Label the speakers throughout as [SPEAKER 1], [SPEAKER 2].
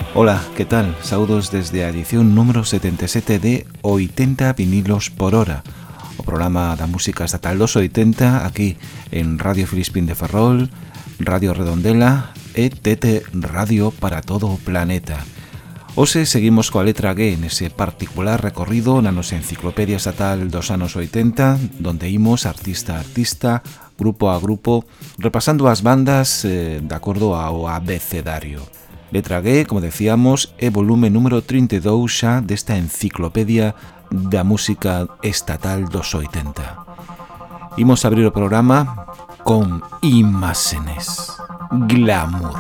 [SPEAKER 1] Ola, que tal? Saúdos desde a edición número 77 de 80 vinilos por hora, o programa da música estatal dos 80 aquí en Radio Filispín de Ferrol, Radio Redondela e TT Radio para todo o planeta. Hoxe seguimos coa letra G nese particular recorrido na nosa enciclopedia estatal dos anos 80, donde imos artista a artista, grupo a grupo, repasando as bandas de acordo ao abecedario. Letra G, como decíamos, é volume número 32 xa desta enciclopedia da música estatal dos 80. Imos abrir o programa con imágenes. Glamour.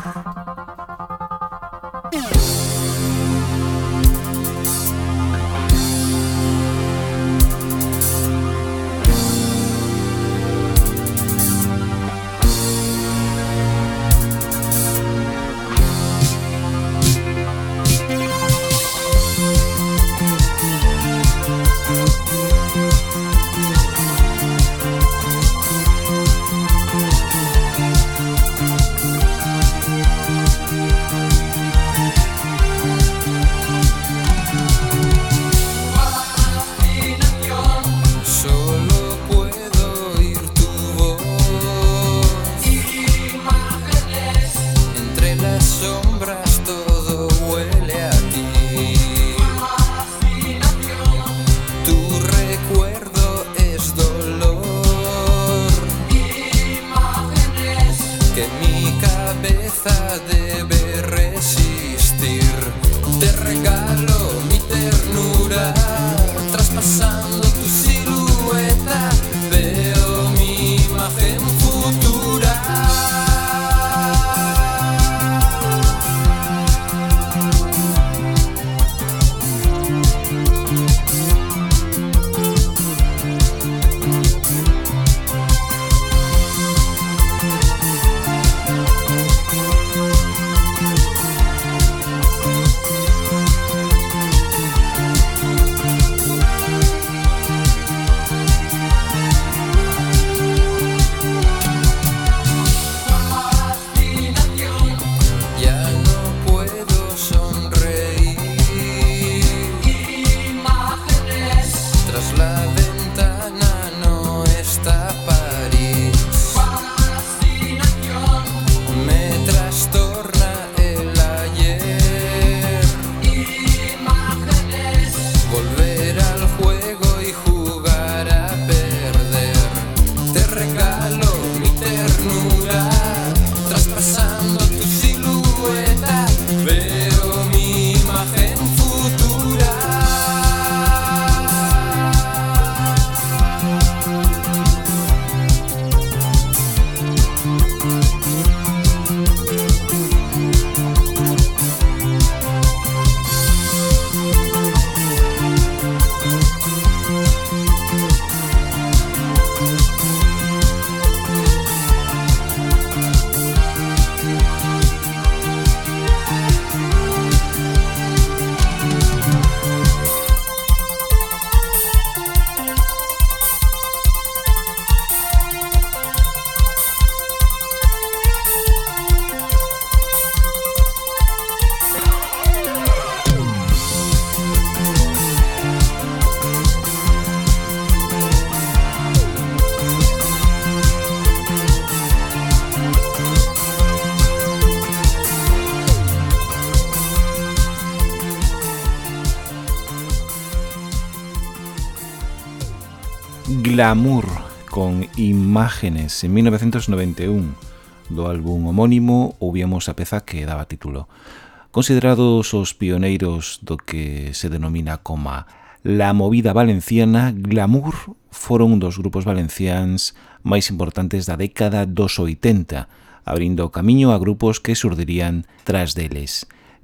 [SPEAKER 1] Glamour con Imágenes en 1991 do álbum homónimo ouvíamos a peza que daba título. Considerados os pioneiros do que se denomina como la movida valenciana, Glamour foron un dos grupos valencians máis importantes da década dos 80, abrindo camiño a grupos que surdirían tras deles.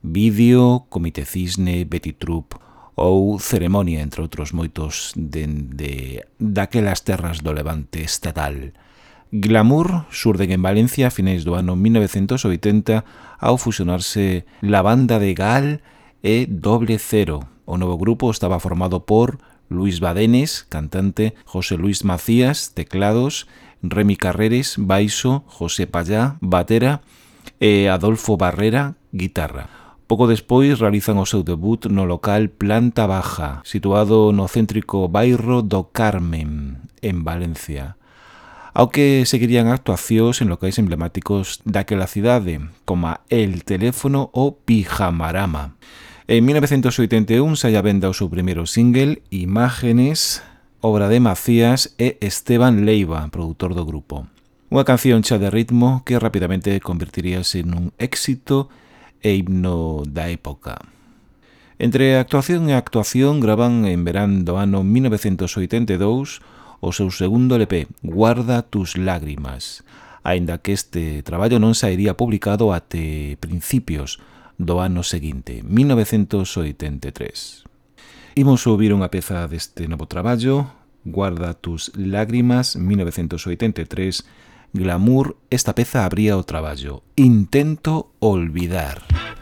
[SPEAKER 1] Vídeo, Comité Cisne, Betty Troop ou Ceremonia, entre outros moitos daquelas terras do levante estatal. Glamour surden en Valencia a finais do ano 1980 ao fusionarse la banda de Gal e Doble Cero. O novo grupo estaba formado por Luis Badenes, cantante, José Luis Macías, teclados, Remi Carreres, baixo, José Pallá, batera e Adolfo Barrera, guitarra. Pouco despois realizan o seu debut no local Planta Baja, situado no céntrico bairro do Carmen, en Valencia, ao que seguirían actuacións en locais emblemáticos daquela cidade, como El Teléfono ou Pijamarama. En 1981 sai a venda o seu primeiro single, Imágenes, obra de Macías e Esteban Leiva, produtor do grupo. Unha canción xa de ritmo que rapidamente convertiríase nun éxito e himno da época. Entre actuación e actuación gravan en verán do ano 1982 o seu segundo LP, Guarda tus lágrimas, aínda que este traballo non sairía publicado até principios do ano seguinte, 1983. Imos ouvir unha peza deste novo traballo, Guarda tus lágrimas, 1983, Glamour. Esta peza abría o traballo, Intento olvidar.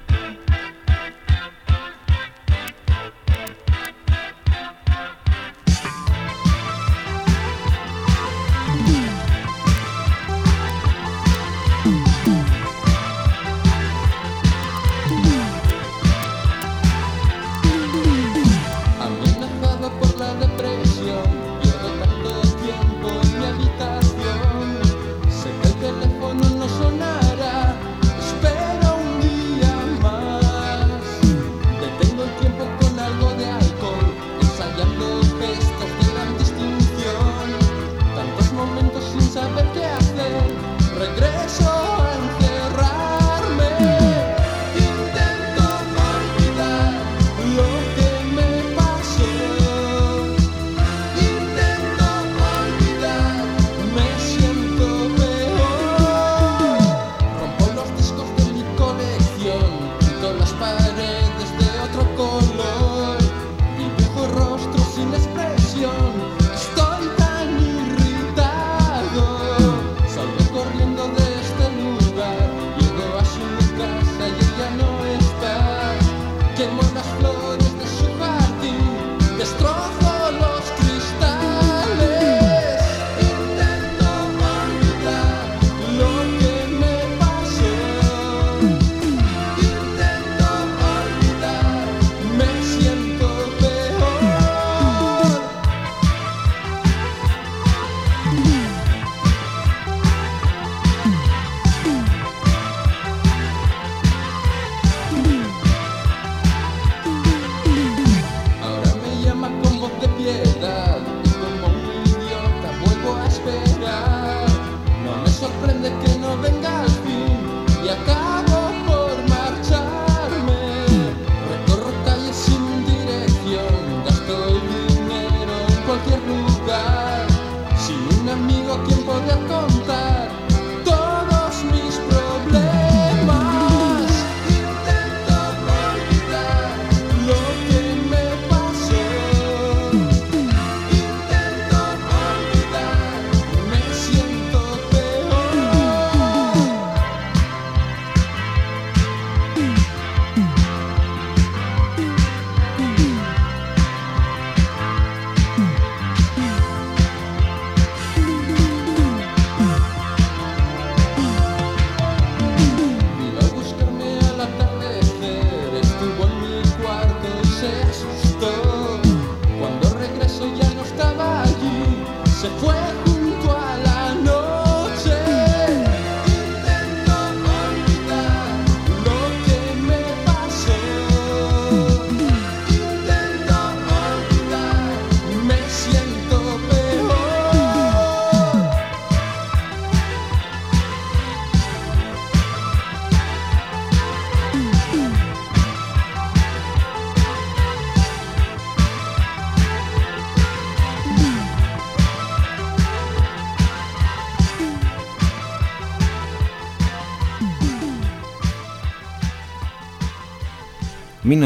[SPEAKER 1] En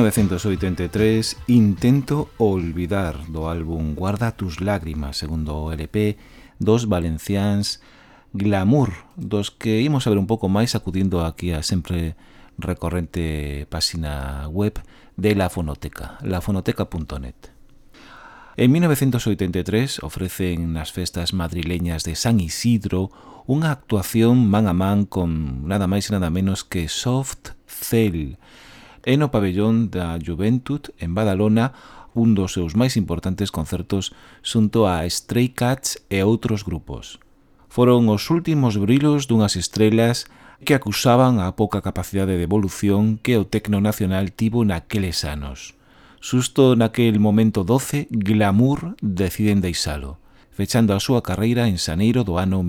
[SPEAKER 1] 1983, Intento olvidar, do álbum Guarda tus lágrimas, segundo o LP dos valenciáns Glamour, dos que imos a ver un pouco máis acudindo aquí a sempre recorrente páxina web de La Fonoteca, lafonoteca.net. En 1983 ofrecen nas festas madrileñas de San Isidro unha actuación man a man con nada máis e nada menos que Soft Cell, e no pabellón da Juventud en Badalona un dos seus máis importantes concertos xunto a Stray Cats e outros grupos. Foron os últimos brilos dunhas estrelas que acusaban a pouca capacidade de evolución que o tecno nacional tivo naqueles anos. Xusto naquel momento 12, Glamour deciden deixalo, fechando a súa carreira en xaneiro do ano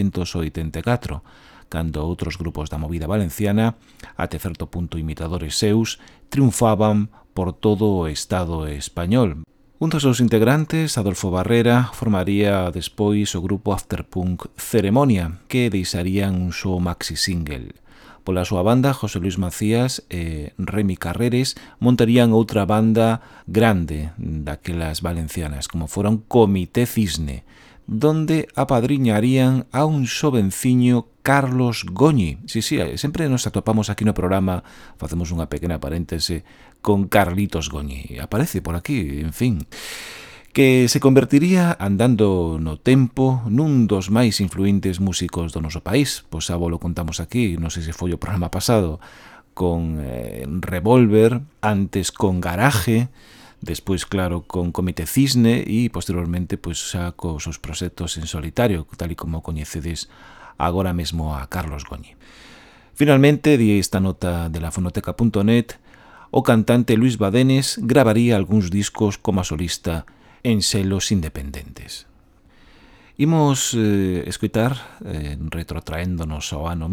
[SPEAKER 1] 1984, cando outros grupos da movida valenciana, até certo punto imitadores seus, triunfaban por todo o Estado español. Un dos seus integrantes, Adolfo Barrera, formaría despois o grupo afterpunk Ceremonia, que deixarían un só maxi single. Pola súa banda, José Luis Macías e Remi Carreres montarían outra banda grande daquelas valencianas, como foron Comité Cisne, donde apadriñarían a un xovenciño Carlos Goñi. Sí, sempre nos atopamos aquí no programa, facemos unha pequena paréntese, con Carlitos Goñi. Aparece por aquí, en fin, que se convertiría, andando no tempo, nun dos máis influentes músicos do noso país. Pois xa lo contamos aquí, non sei se foi o programa pasado, con Revolver, antes con Garaje, despois, claro, con Comité Cisne e, posteriormente, pois xa cos seus proxectos en solitario, tal e como coñecedes agora mesmo a Carlos Goñi. Finalmente, di esta nota de la fonoteca.net, o cantante Luis Badenes gravaría algúns discos como solista en selos independentes. Imos escoitar, retrotraéndonos ao ano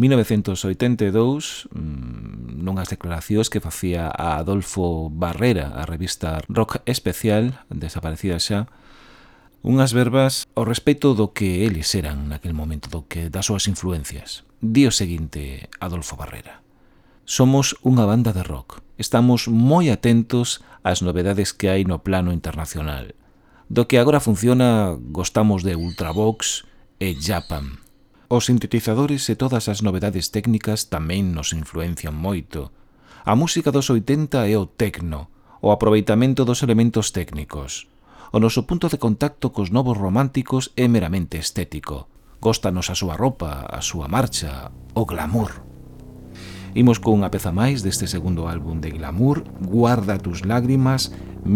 [SPEAKER 1] 1982, nunhas declaracións que facía a Adolfo Barrera, a revista Rock Especial, desaparecida xa, unhas verbas ao respecto do que eles eran naquel momento, das súas influencias. Di o seguinte Adolfo Barrera: somos unha banda de rock. Estamos moi atentos ás novedades que hai no plano internacional. Do que agora funciona, gostamos de Ultravox e Japan. Os sintetizadores e todas as novedades técnicas tamén nos influencian moito. A música dos 80 é o tecno, o aproveitamento dos elementos técnicos. O noso punto de contacto cos novos románticos é meramente estético. Góstanos a súa roupa, a súa marcha, o glamour. Imos con unha peza máis deste segundo álbum de Glamour, Guarda tus lágrimas,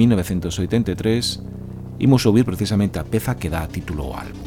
[SPEAKER 1] 1983. Imos ouvir precisamente a peza que dá título ao álbum.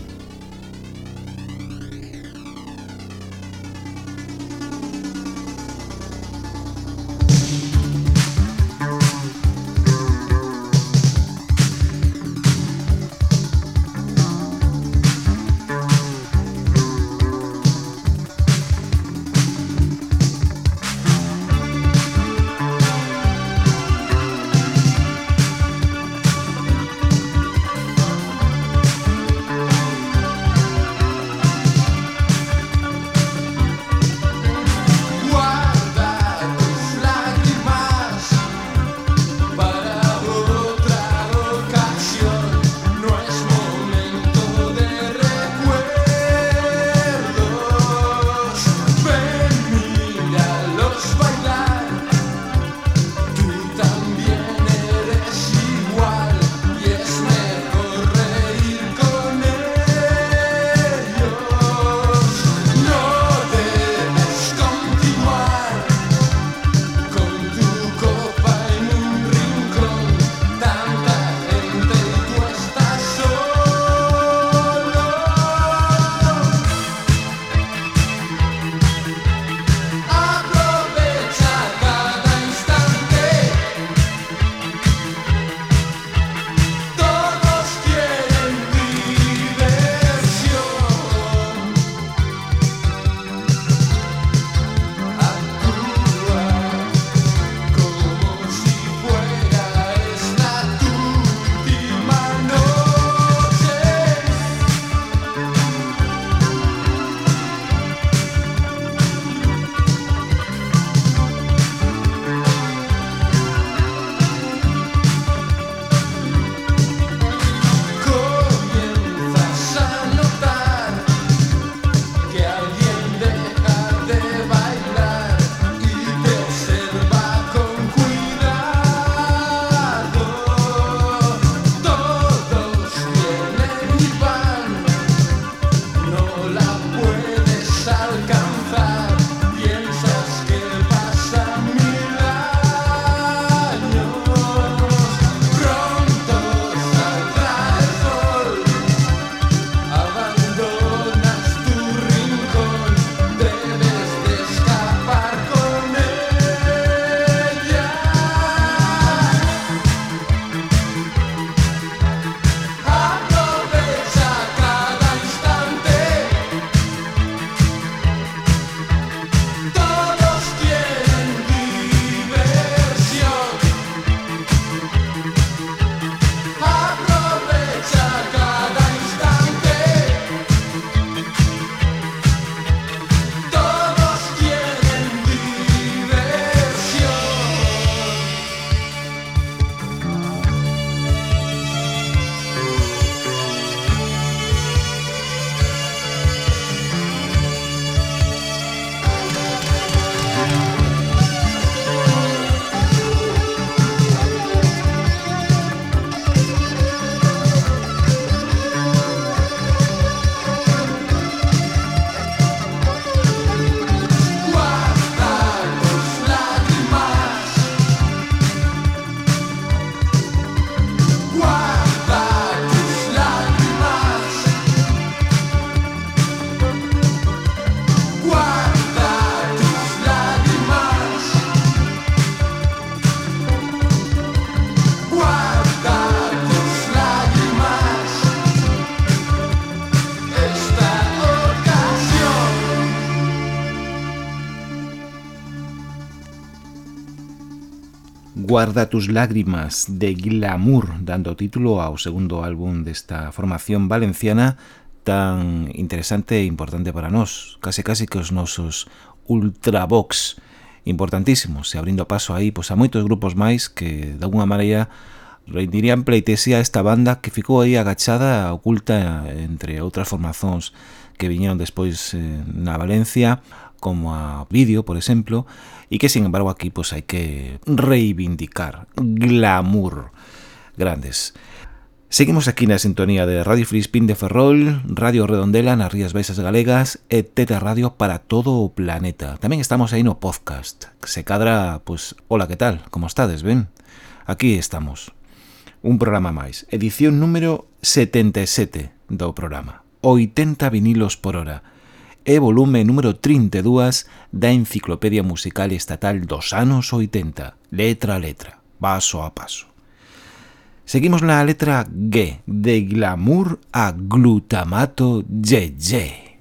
[SPEAKER 1] Guarda tus lágrimas de Glamour, dando título ao segundo álbum desta formación valenciana tan interesante e importante para nós, case que os nosos ultravox importantísimos, e abrindo paso aí pois, a moitos grupos máis que de alguna maneira rendirían pleitesía a esta banda que ficou aí agachada, oculta entre outras formazóns que viñeron despois na Valencia, como a Vídeo, por exemplo, e que, sin embargo, aquí pues, hai que reivindicar. Glamour. Grandes. Seguimos aquí na sintonía de Radio Filispín de Ferrol, Radio Redondela nas Rías Baixas Galegas e Teta Radio para todo o planeta. Tamén estamos aí no podcast. Se cadra, pues, hola, que tal? Como estades, ben? Aquí estamos. Un programa máis. Edición número 77 do programa. 80 vinilos por hora. E volume número 32 da Enciclopedia Musical Estatal dos anos 80, letra a letra, paso a paso. Seguimos na letra G, de Glamour a Glutamato GG.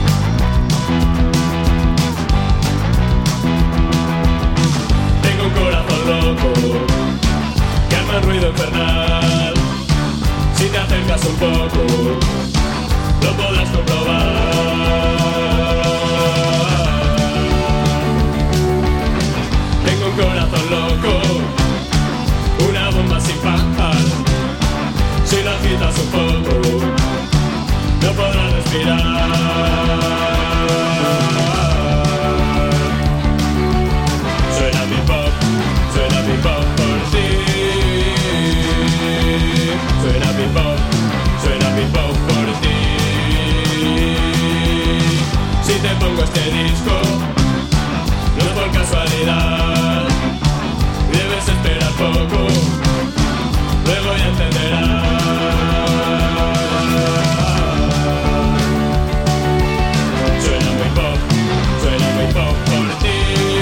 [SPEAKER 2] Tengo un corazón loco que arma un ruido infernal. Si te acercas un poco, lo podrás comprobar. Corazón loco, una bomba sin par. Si lo agitas un poco, no podrás respirar. Suena mi pop por ti. Suena mi pop por ti. Si te pongo este disco, no es por casualidad. Debes esperar poco, luego ya entenderás. Suena muy pop por ti.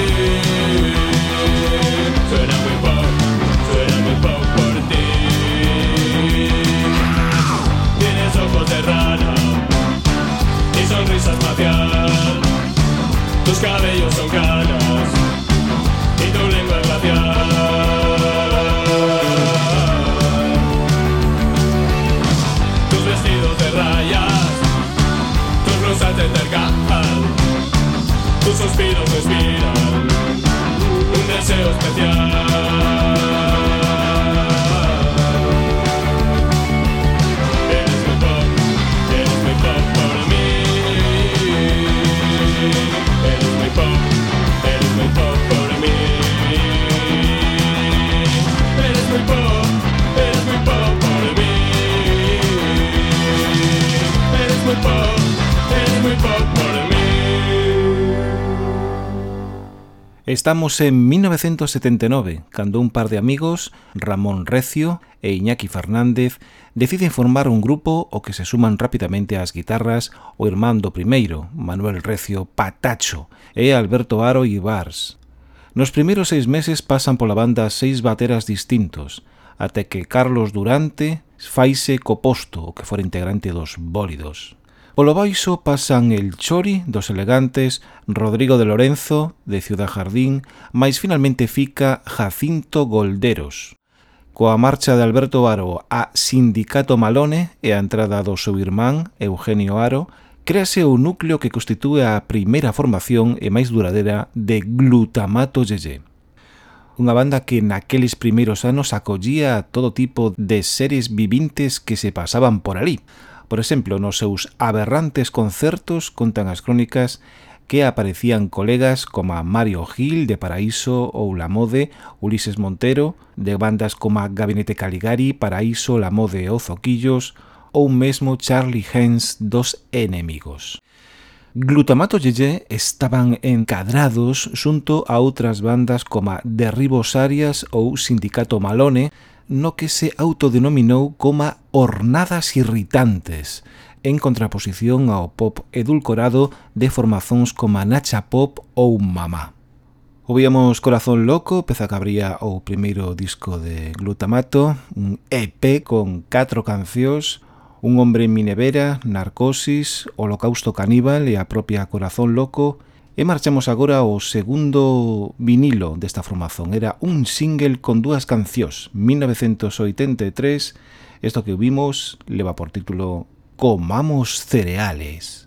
[SPEAKER 2] Suena muy pop por ti. Tienes ojos de rana y sonrisa espacial. Tus cabellos son canas y tu lengua es glacial. Tus vestidos de rayas, tus blusas de tergal, tus suspiros me inspiran un deseo especial. Eres muy pop por mí. Eres muy pop por mí. Eres muy pop por mí. Eres muy pop por mí.
[SPEAKER 1] Estamos en 1979, cando un par de amigos, Ramón Recio e Iñaki Fernández, deciden formar un grupo ao que se suman rapidamente ás guitarras o irmán do primeiro, Manuel Recio Patacho, e Alberto Aro Ibars. Nos primeiros 6 meses pasan pola banda 6 bateras distintos, até que Carlos Durante faise co posto, o que fora integrante dos Bólidos. Polo baixo pasan el Chori, dos Elegantes, Rodrigo de Lorenzo, de Ciudad Jardín, mais finalmente fica Jacinto Golderos. Coa marcha de Alberto Aro a Sindicato Malone e a entrada do seu irmán, Eugenio Aro, créase o núcleo que constitúe a primeira formación e máis duradeira de Glutamato GG. Unha banda que naqueles primeiros anos acollía todo tipo de seres vivintes que se pasaban por ali. Por exemplo, nos seus aberrantes concertos contan as crónicas que aparecían colegas como Mario Gil de Paraíso ou La Mode, Ulises Montero, de bandas como Gabinete Caligari, Paraíso, La Mode ou Zoquillos, ou mesmo Charlie Hens dos Enemigos. Glutamato GG estaban encadrados xunto a outras bandas como Derribos Arias ou Sindicato Malone, no que se autodenominou como Hornadas Irritantes, en contraposición ao pop edulcorado de formazóns como Nacha Pop ou Mamá. Ouvíamos Corazón Loco, peza que abría o primeiro disco de Glutamato, un EP con 4 cancións, Un hombre en mi nevera, Narcosis, Holocausto Caníbal e a propia Corazón Loco, E marchamos agora ao segundo vinilo desta formación. Era un single con dúas cancións, 1983. Isto que vimos leva por título Comamos cereales.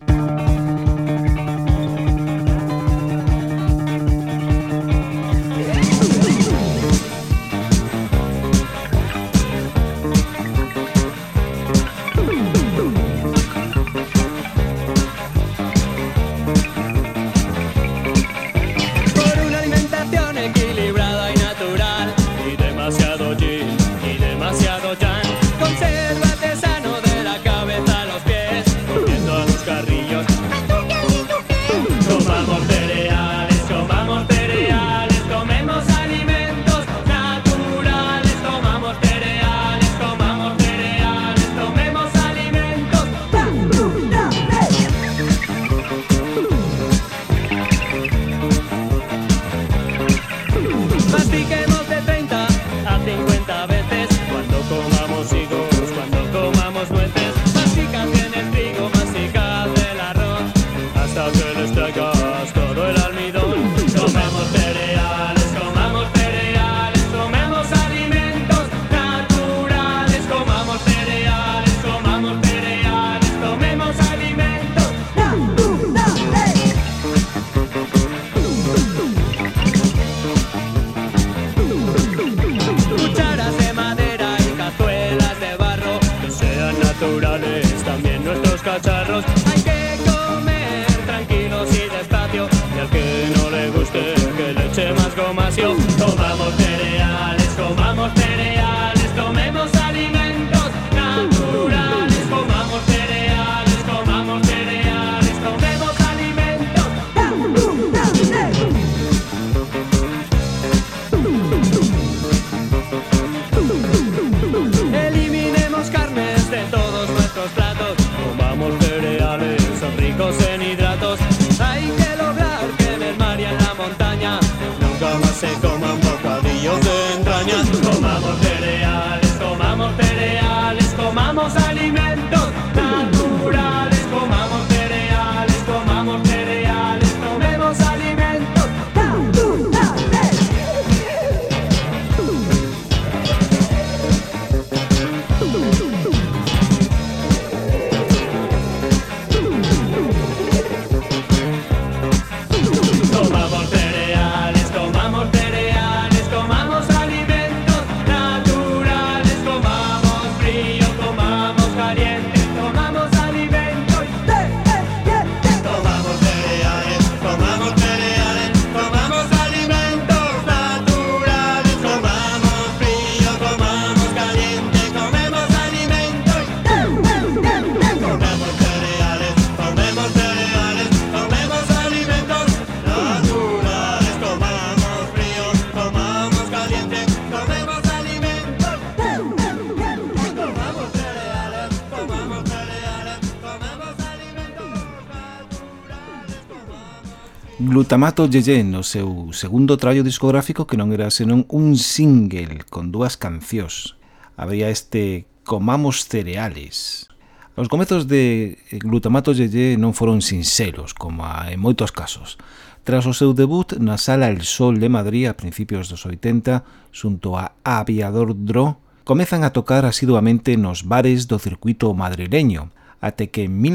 [SPEAKER 1] Glutamato Yeye no seu segundo traballo discográfico, que non era senón un single con dúas cancións. Había este Comamos cereales. Os comezos de Glutamato Yeye non foron sinceros, como en moitos casos. Tras o seu debut na Sala El Sol de Madrid a principios dos 80, xunto a Aviador Dro, comezan a tocar asiduamente nos bares do circuito madrileño, até que en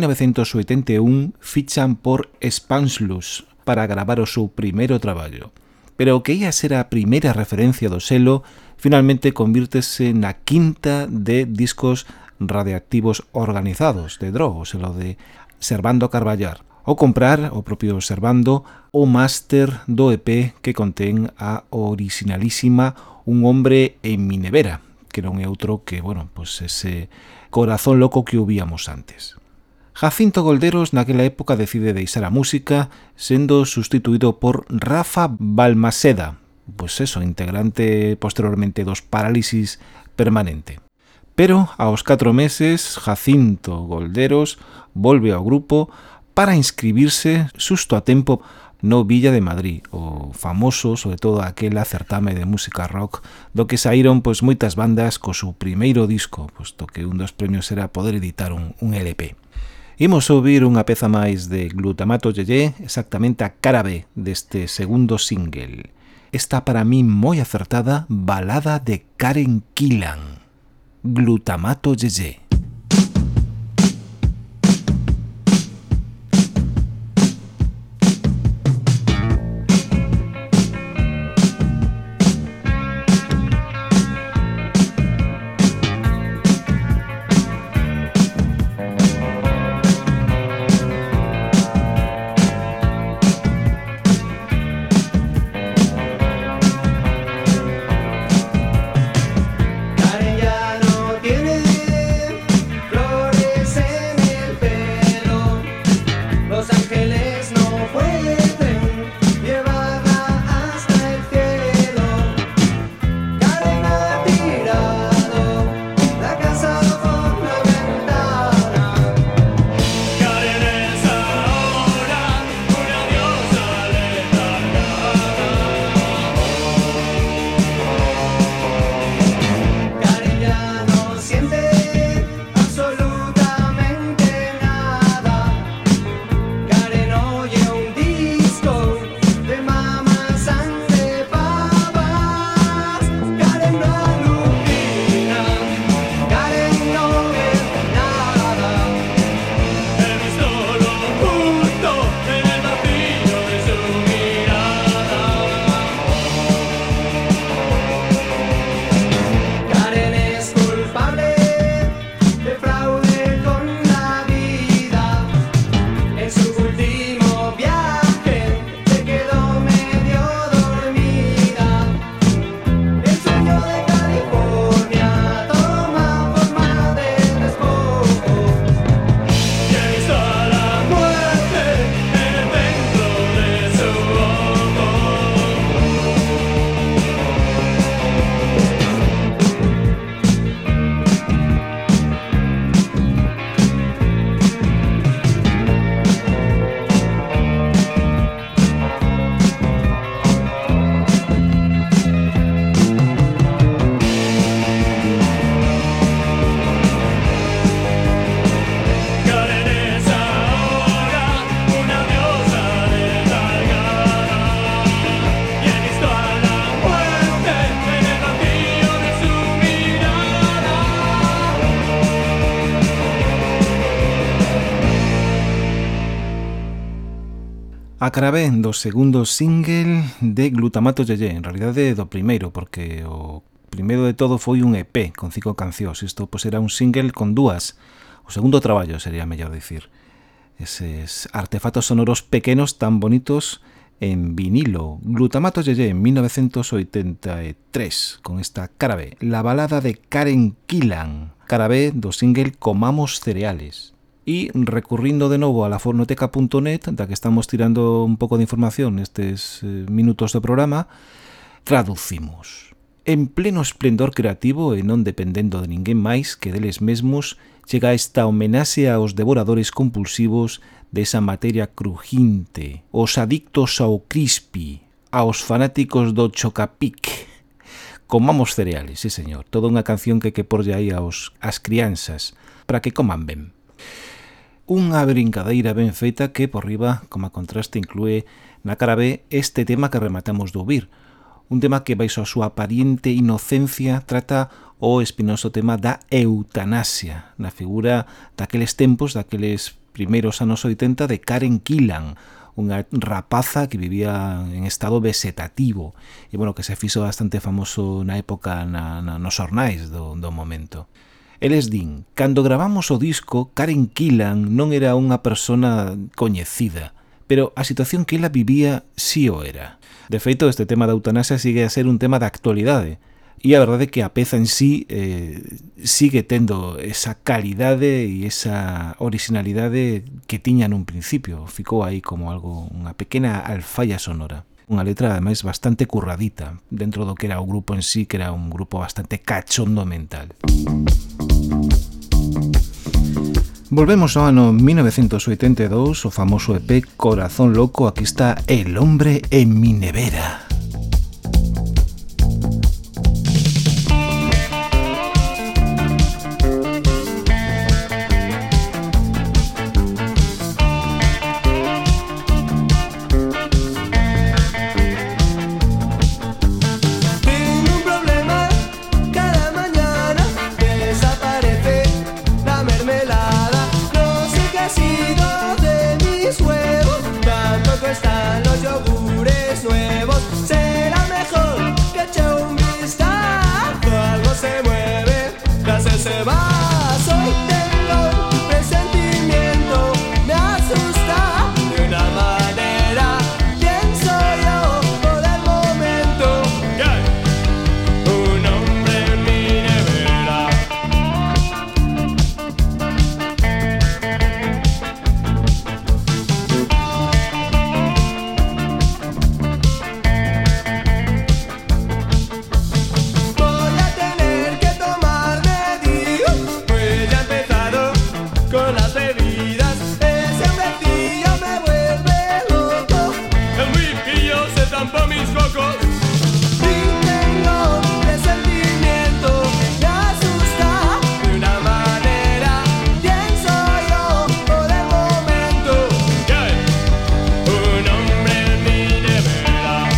[SPEAKER 1] 1981 fichan por Spanslus para gravar o seu primeiro traballo. Pero o que ia ser a primeira referencia do selo finalmente convírtese na quinta de discos radioactivos organizados de Dro, o selo de Servando Carballar. Ao comprar o propio Servando o máster do EP que contén a originalísima Un hombre en mi nevera, que non é outro que, bueno, pues ese corazón loco que ouvíamos antes. Jacinto Golderos naquela época decide deixar a música, sendo sustituído por Rafa Balmaseda, pois eso, integrante posteriormente dos Parálisis Permanente. Pero aos 4 meses, Jacinto Golderos volve ao grupo para inscribirse xusto a tempo no Villa de Madrid, o famoso, sobre todo aquela certame de música rock, do que saíron pois moitas bandas co seu primeiro disco, posto que un dos premios era poder editar un LP. Imos ouvir unha peza máis de Glutamato Yeye, exactamente a cara B deste segundo single. Esta para mí moi acertada balada de Karen Gillan, Glutamato Yeye. A cara B do segundo single de Glutamato Yeye, en realidade do primeiro, porque o primeiro de todo foi un EP con 5 cancións. Isto pois era un single con 2. O segundo traballo sería mellor dicir. Eses artefactos sonoros pequenos tan bonitos en vinilo. Glutamato Yeye en 1983 con esta cara B, la balada de Karen Gillan, cara B do single Comamos Cereales. E recurrindo de novo a la fornoteca.net, da que estamos tirando un pouco de información nestes minutos do programa, traducimos. En pleno esplendor creativo e non dependendo de ninguén máis que deles mesmos, chega esta homenaxe aos devoradores compulsivos desa materia crujinte, os adictos ao crispy, aos fanáticos do chocapic. Comamos cereales, sí señor, toda unha canción que porlle aí ás crianzas, para que coman ben. Unha brincadeira ben feita que, por riba, como a contraste, inclúe na cara B este tema que rematamos de ouvir. Un tema que, baixo a súa aparente inocencia, trata o espinoso tema da eutanasia, na figura daqueles tempos, daqueles primeiros anos 80 de Karen Gillan, unha rapaza que vivía en estado vegetativo e, bueno, que se fixo bastante famoso na época nos xornais do momento. Eles din, cando gravamos o disco, Karen Gillan non era unha persona coñecida, pero a situación que ela vivía sí o era. De feito, este tema da eutanasia sigue a ser un tema da actualidade, e a verdade é que a peza en sí sigue tendo esa calidade e esa originalidade que tiña nun principio. Ficou aí como algo, unha pequena alfalla sonora. Unha letra, ademais, bastante curradita, dentro do que era o grupo en sí, que era un grupo bastante cachondo mental. Volvemos ao ano 1982, o famoso EP Corazón Loco. Aquí está El hombre en mi nevera.
[SPEAKER 3] se va. Hoy tengo un presentimiento, me asusta de una manera. Pienso yo por el momento
[SPEAKER 2] que hay un hombre en mi nevera.
[SPEAKER 3] voy a tener que tomar medidas. Pues ya he empezado con las bebidas. Ese hombrecillo me vuelve loco.
[SPEAKER 2] El whisky se tampó mis focos.
[SPEAKER 3] Y tengo un presentimiento, me asusta de una manera. Pienso yo por el momento
[SPEAKER 2] Que hay un hombre en mi nevera.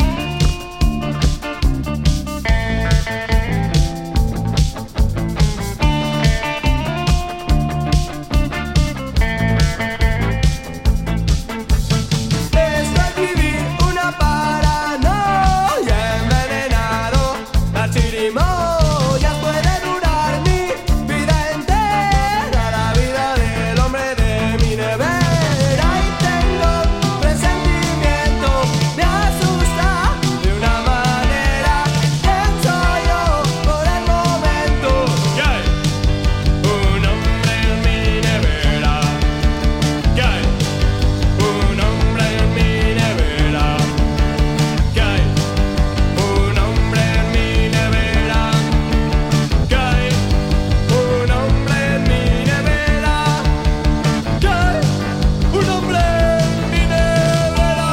[SPEAKER 3] esto es vivir una paranoia. Envenenado, las chirimoyas puede durar mi vida entera, la vida del hombre de mi nevera. Y tengo un presentimiento, me asusta de una manera. Pienso yo por el momento
[SPEAKER 2] Que hay un hombre en mi nevera. Que hay un hombre en mi nevera. Que hay un hombre en mi nevera. Que hay un hombre en mi nevera.
[SPEAKER 3] que hay un hombre en mi nevera.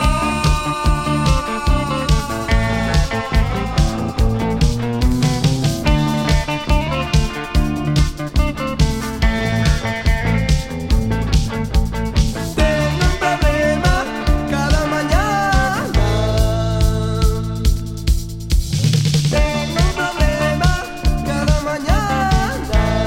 [SPEAKER 3] Tengo un problema cada mañana. Tengo un problema cada mañana.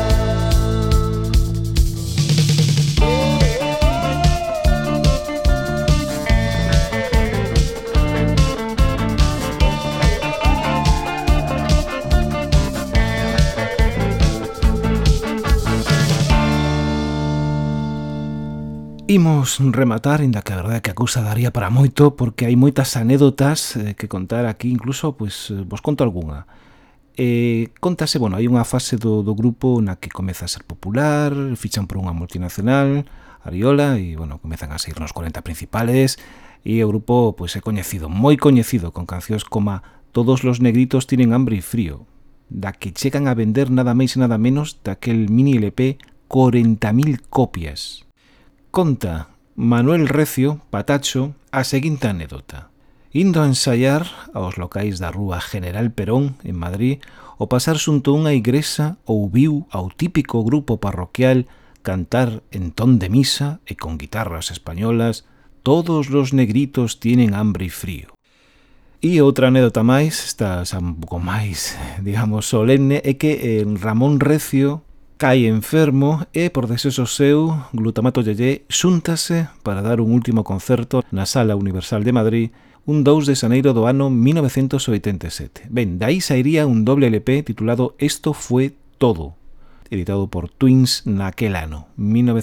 [SPEAKER 1] Imos rematar, inda que a verdade é que a cousa daría para moito, porque hai moitas anécdotas que contar aquí, incluso, pois, vos conto algunha. Contase, bueno, hai unha fase do grupo na que comeza a ser popular, fichan por unha multinacional, Ariola, e, bueno, comezan a seguir nos 40 principales, e o grupo, pois, é coñecido, moi coñecido, con cancións como Todos los negritos tienen hambre y frío, da que chegan a vender nada máis e nada menos daquel mini LP 40.000 copias. Conta Manuel Recio, Patacho, a seguinte anécdota. Indo a ensaiar aos locais da rúa General Perón, en Madrid, o pasar xunto a unha igrexa ouviu ao típico grupo parroquial cantar en ton de misa e con guitarras españolas Todos los negritos tienen hambre y frío. E outra anécdota máis, esta xa un pouco máis, digamos, solemne, é que Ramón Recio cae enfermo e, por desexo seu, Glutamato Yeye xúntase para dar un último concerto na Sala Universal de Madrid un 2 de xaneiro do ano 1987. Ben, dai sairía un doble LP titulado Esto fue todo, editado por Twins naquel ano,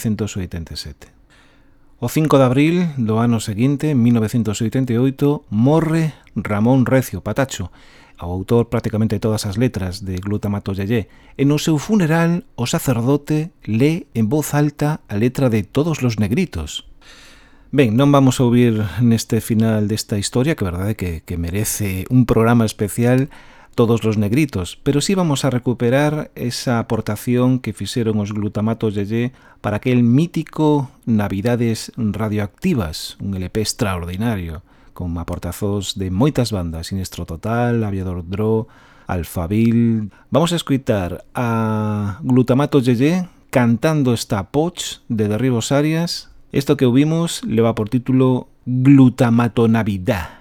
[SPEAKER 1] 1987. O 5 de abril do ano seguinte, 1988, morre Ramón Recio, Patacho, o autor prácticamente de todas as letras de Glutamato Yeye, e no seu funeral o sacerdote lee en voz alta a letra de Todos los negritos. Ben, non vamos a ouvir neste final desta historia, que a verdade que merece un programa especial, Todos los negritos, pero sí vamos a recuperar esa aportación que fixeron os Glutamato Yeye para aquel mítico Navidades Radioactivas, un LP extraordinario, con aportazos de moitas bandas, Sinestro Total, Aviador Dro, Alphaville. Vamos a escutar a Glutamato Yeye cantando esta Poch de Derribos Arias. Esto que ouvimos leva por título Glutamato Navidad.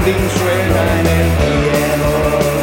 [SPEAKER 3] violín suena en el cielo.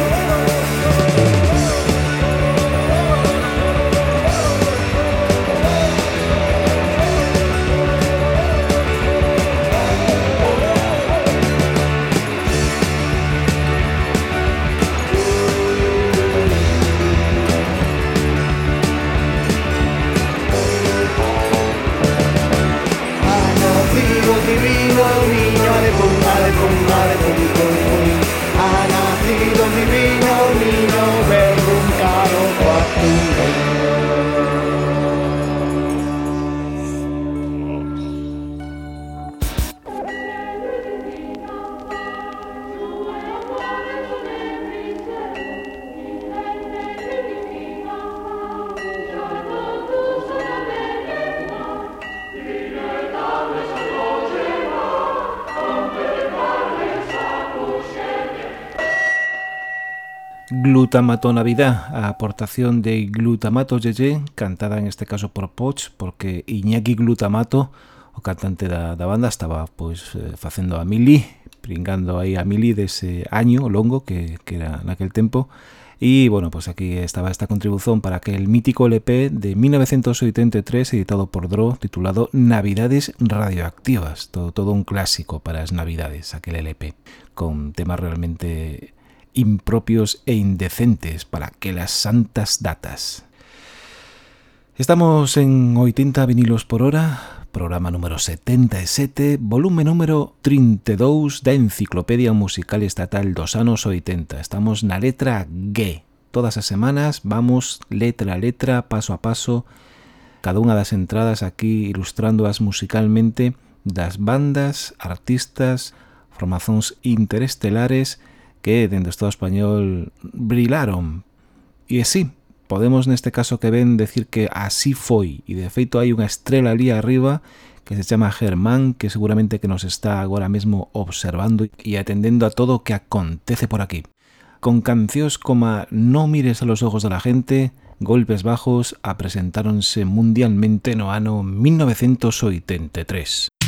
[SPEAKER 3] Divino niño de pum, de pum, de pum, pum, pum. Ha nacido un divino niño berruncado
[SPEAKER 1] Glutamato Navidad, a aportación de Glutamato Yeye, cantada en este caso por Poch, porque Iñaki Glutamato, o cantante da banda, estaba pois facendo a mili, pringando aí a mili dese año longo que era naquel tempo. E, bueno, pues aquí estaba esta contribución para aquel mítico LP de 1983 editado por Dro, titulado Navidades Radioactivas, todo un clásico para as Navidades, aquel LP, con temas realmente impropios e indecentes para aquelas santas datas. Estamos en 80 vinilos por hora, programa número 77, volume número 32 da Enciclopedia Musical Estatal dos anos 80. Estamos na letra G. Todas as semanas vamos letra a letra, paso a paso, cada unha das entradas aquí ilustrándoas musicalmente das bandas, artistas, formacións interestelares que dende o Estado español brilaron. E sí, podemos neste caso que ven decir que así foi, e de feito hai unha estrela ali arriba que se chama Germán, que seguramente que nos está agora mesmo observando e atendendo a todo o que acontece por aquí. Con cancións como No mires a los ojos de la gente, Golpes Bajos, apresentáronse mundialmente no ano 1983.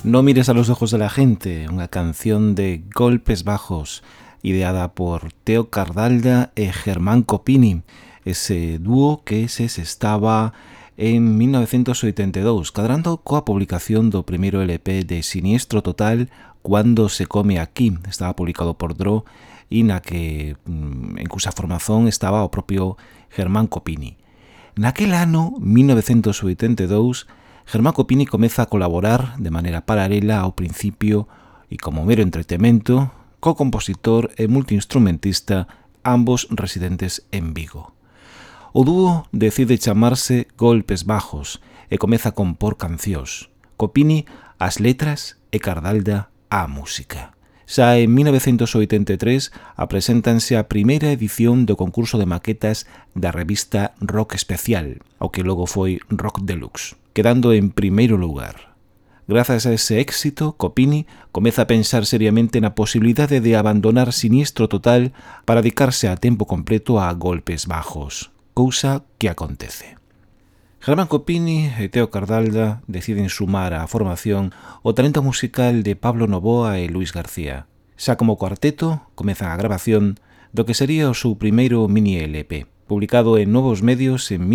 [SPEAKER 1] No mires a los ojos de la gente, unha canción de Golpes Bajos, ideada por Teo Cardalda e Germán Copini, ese dúo que se estaba en 1982, cadrando coa publicación do primeiro LP de Siniestro Total, Cuando se come aquí. Estaba publicado por Dro e na que en cusa formación estaba o propio Germán Copini. Naquel ano, 1982, Germán Copini comeza a colaborar de maneira paralela ao principio e como mero entretemento co compositor e multiinstrumentista, ambos residentes en Vigo. O dúo decide chamarse Golpes Bajos e comeza a compor cancións. Copini as letras e Cardalda a música. Xa en 1983 apreséntanse a primeira edición do concurso de maquetas da revista Rock Especial, ao que logo foi Rock Deluxe, quedando en primeiro lugar. Grazas a ese éxito, Copini comeza a pensar seriamente na posibilidade de abandonar Siniestro Total para dedicarse a tempo completo a Golpes Bajos, cousa que acontece. Germán Copini e Teo Cardalda deciden sumar á formación o talento musical de Pablo Novoa e Luis García. Xa como cuarteto, comezan a grabación do que sería o seu primeiro mini LP, publicado en Novos Medios en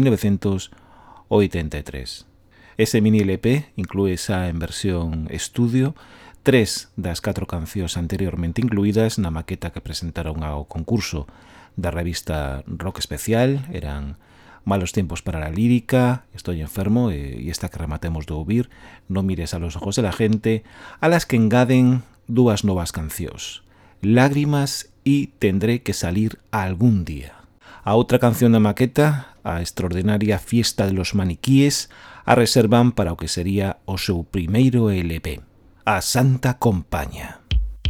[SPEAKER 1] 1983. Ese mini LP inclúe xa en versión estudio 3 das 4 cancións anteriormente incluídas na maqueta que presentaron ao concurso da revista Rock Especial. Eran Malos tiempos para la lírica, Estoy enfermo e esta que rematemos de ouvir, No mires a los ojos de la gente, a las que engaden 2 novas cancións, Lágrimas e Tendré que salir algún día. A outra canción da maqueta, a extraordinaria Fiesta de los maniquíes, a reservan para o que sería o seu primeiro LP, A Santa Compaña.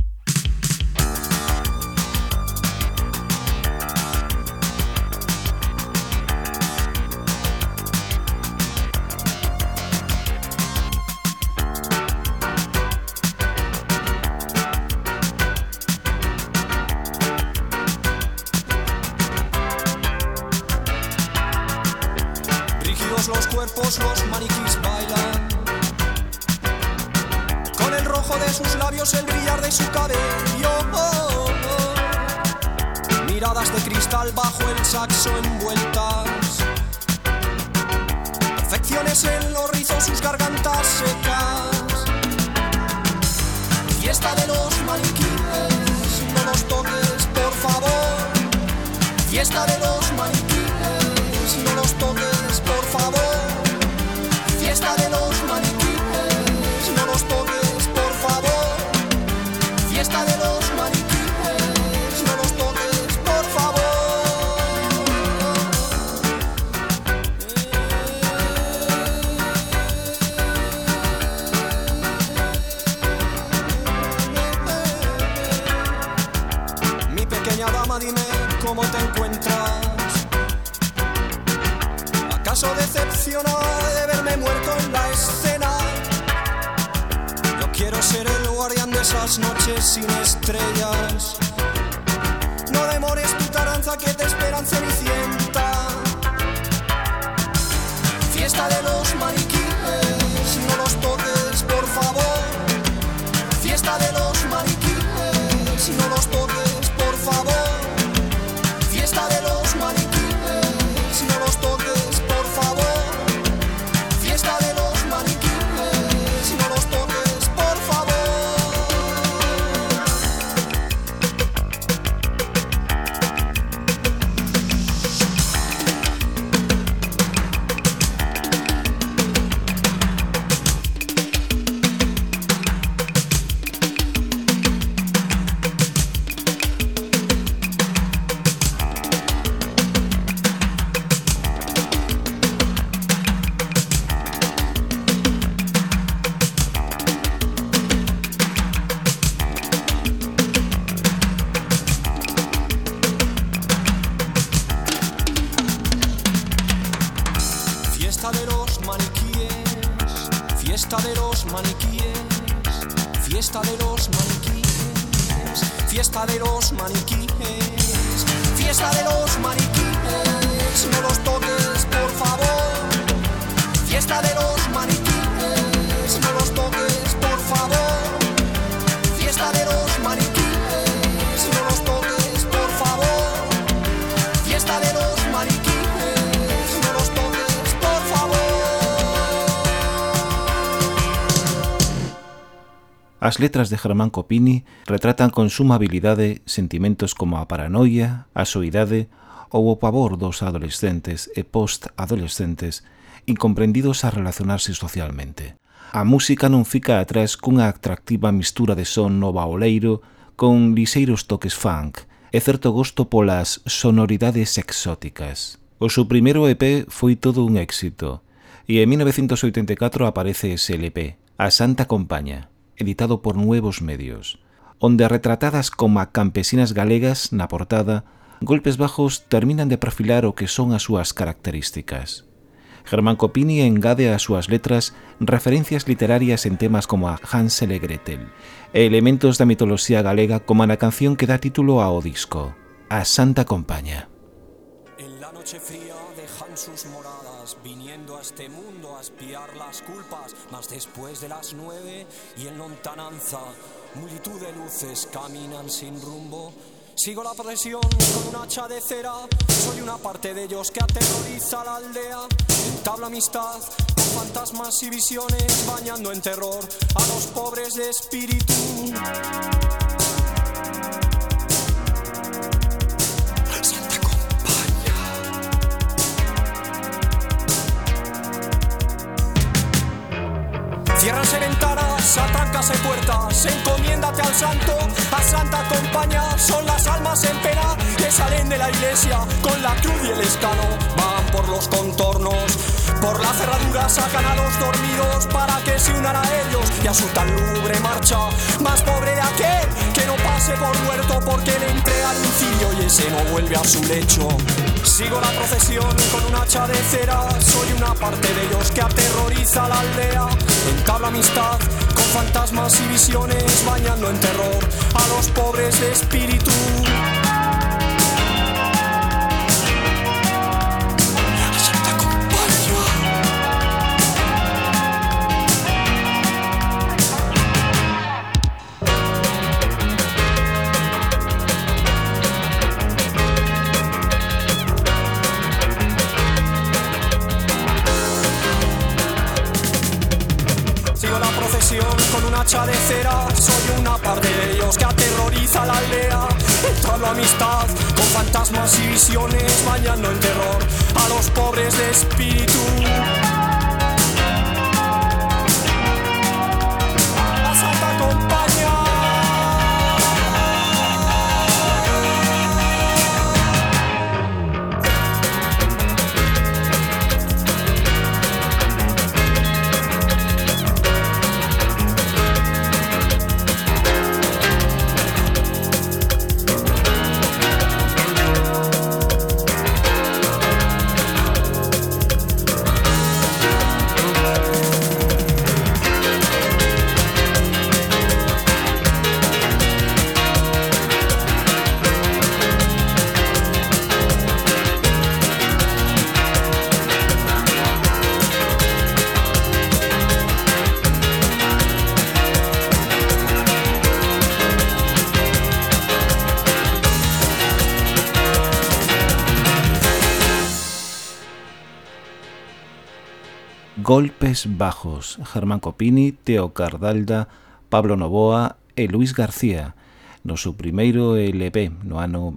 [SPEAKER 4] Los cuerpos, los maniquís bailan, con el rojo de sus labios, el brillar de su cabello, miradas de cristal bajo el saxo envueltas, perfecciones en los rizos, sus gargantas secas. Fiesta de los maniquíes, no los toques por favor. Fiesta de los maniquíes, no los toques por favor. Fiesta de los maniquíes, no los toques por favor. Fiesta de los maniquíes, no los toques por favor. Mi pequeña dama, dime cómo te encuentras. ¿Acaso decepcionada de verme muerto en la escena? Yo quiero ser el guardián de esas noches sin estrellas. No demores tu taranza que te esperan Cenicienta. Fiesta de los maniquíes, no los toques por favor. Fiesta de los maniquíes, no los toques por favor. Fiesta de los maniquíes, no los toques por favor. Fiesta de los maniquíes, no los toques por favor. Fiesta de los maniquíes, fiesta de los maniquíes, fiesta de los maniquíes, fiesta de los maniquíes, fiesta de los maniquíes, no los toques por favor. Fiesta de los maniquíes, no los toques por favor.
[SPEAKER 1] As letras de Germán Copini retratan con suma habilidade sentimentos como a paranoia, a soidade ou o pavor dos adolescentes e post-adolescentes incomprendidos a relacionarse socialmente. A música non fica atrás cunha atractiva mistura de son novaoleiro con liseiros toques funk e certo gosto polas sonoridades exóticas. O seu primeiro EP foi todo un éxito e en 1984 aparece ese LP, A Santa Compaña, editado por Nuevos Medios, onde retratadas como a campesinas galegas na portada, Golpes Bajos terminan de perfilar o que son as súas características. Germán Copini engade ás súas letras referencias literarias en temas como a Hansel e Gretel e elementos da mitoloxía galega como na canción que dá título ao disco, A Santa Compaña.
[SPEAKER 4] En la noche fría dejan sus moradas, viniendo a este mundo a espiar las culpas, mas después de las 9 y en lontananza, multitud de luces caminan sin rumbo. Sigo la procesión con un hacha de cera, soy una parte de ellos que aterroriza la aldea. Entablo amistad con fantasmas y visiones, bañando en terror a los pobres de espíritu. Ciérranse ventanas, atráncase puertas, encomiéndate al santo, a Santa Compaña. Son las almas en pena que salen de la iglesia con la cruz y el escano. Van por los contornos, por la cerradura sacan a los dormidos para que se unan a ellos y a su tan lúgubre marcha. Más pobre de aquel que no pase por muerto porque le entrega al incidio y ese no vuelve a su lecho. Sigo la procesión con un hacha de cera, soy una parte de ellos que aterroriza la aldea. Entablo amistad con fantasmas y visiones, bañando en terror a los pobres de espíritu. Con un hacha de cera, soy una parte de ellos que aterroriza la aldea. Entablo amistad con fantasmas y visiones, bañando en terror a los pobres de espíritu. La Santa Compaña.
[SPEAKER 1] Golpes Bajos, Germán Copini, Teo Cardalda, Pablo Novoa e Luis García, no seu primeiro LP no ano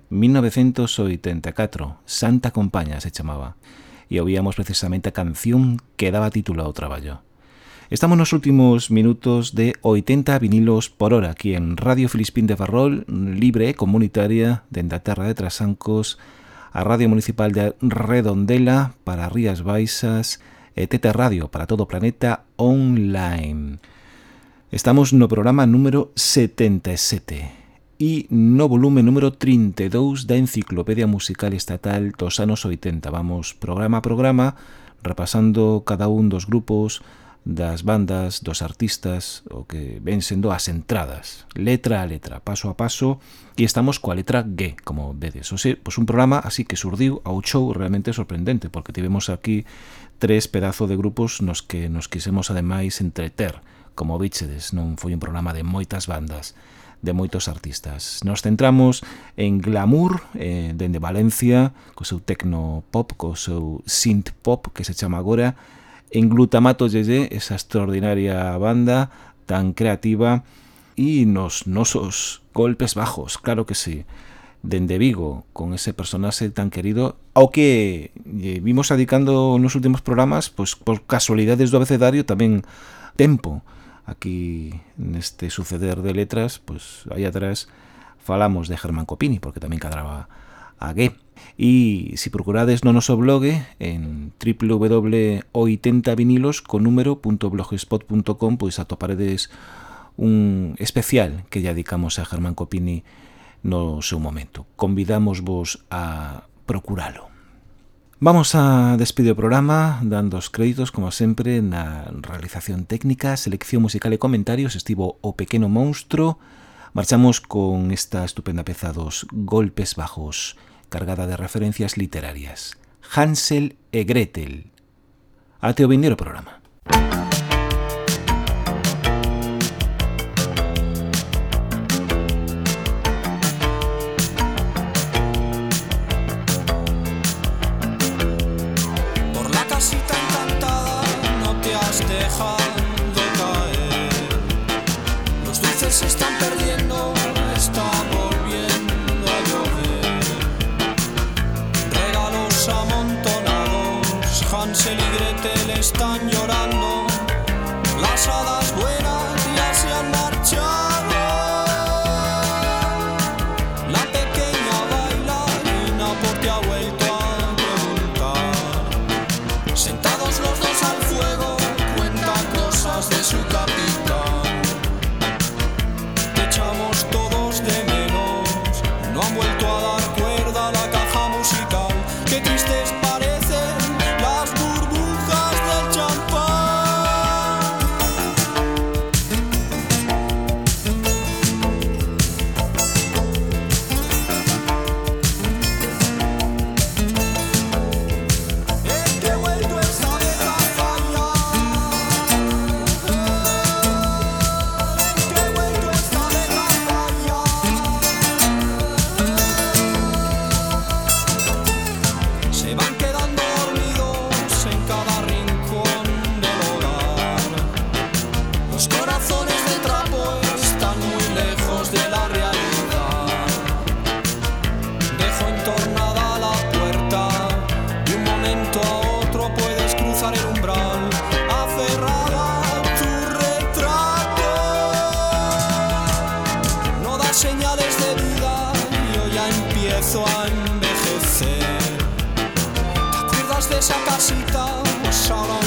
[SPEAKER 1] 1984, Santa Compaña se chamaba, e ovíamos precisamente a canción que daba título ao traballo. Estamos nos últimos minutos de 80 vinilos por hora aquí en Radio Filispín de Ferrol, libre e comunitaria dende a terra de Trasancos, a Radio Municipal de Redondela para Rías Baixas e TT Radio para todo o planeta online. Estamos no programa número 77 e no volume número 32 da Enciclopedia Musical Estatal dos anos 80. Vamos programa a programa repasando cada un dos grupos, das bandas, dos artistas, o que ven sendo as entradas, letra a letra, paso a paso, e estamos coa letra G, como vedes. O sea, pues un programa así que surdiu ao show realmente sorprendente, porque tivemos aquí 3 pedazos de grupos nos que nos quisemos ademais entreter, como bichedes, non foi un programa de moitas bandas, de moitos artistas. Nos centramos en Glamour, dende Valencia, co seu tecno pop, co seu synth pop, que se chama agora, en Glutamato Yeye, esa extraordinaria banda tan creativa, e nos nosos golpes bajos, claro que sí, dende Vigo, con ese personaxe tan querido ao que vimos adicando nos últimos programas, pois por casualidades do abecedario tamén tempo. Aquí neste suceder de letras, pois aí atrás falamos de Germán Copini, porque tamén cadraba a G. E se procurades no noso blog en www.80vinilos.blogspot.com, pois atoparedes un especial que lle dedicamos a Germán Copini no seu momento. Convidamosvos a procuralo. Vamos a despedir o programa dando os créditos, como sempre, na realización técnica, selección musical e comentarios estivo o Pequeno Monstro. Marchamos con esta estupenda peza dos Golpes Bajos, cargada de referencias literarias. Hansel e Gretel. Ate o vindeiro programa.
[SPEAKER 4] Se están perdiendo, está volviendo a llover. Regalos amontonados, Hansel y Gretel están llorando. Las hadas buenas ya se han marchado. La pequeña bailarina por ti ha vuelto a preguntar. Sentados los dos al fuego, cuentan cosas de su capitán. Echamos todos de menos, no han vuelto a dar cuerda a la caja musical. Qué tristes parecen las burbujas del champán. Que he vuelto esta vez a fallar. Se van quedando dormidos en cada rincón del hogar. Los corazones de trapo están muy lejos de la realidad. Dejo entornada la puerta, de un momento a otro puedes cruzar el umbral, aferrada a tu retrato. No da señales de vida y yo ya empiezo a envejecer. De esa casita, pues ahora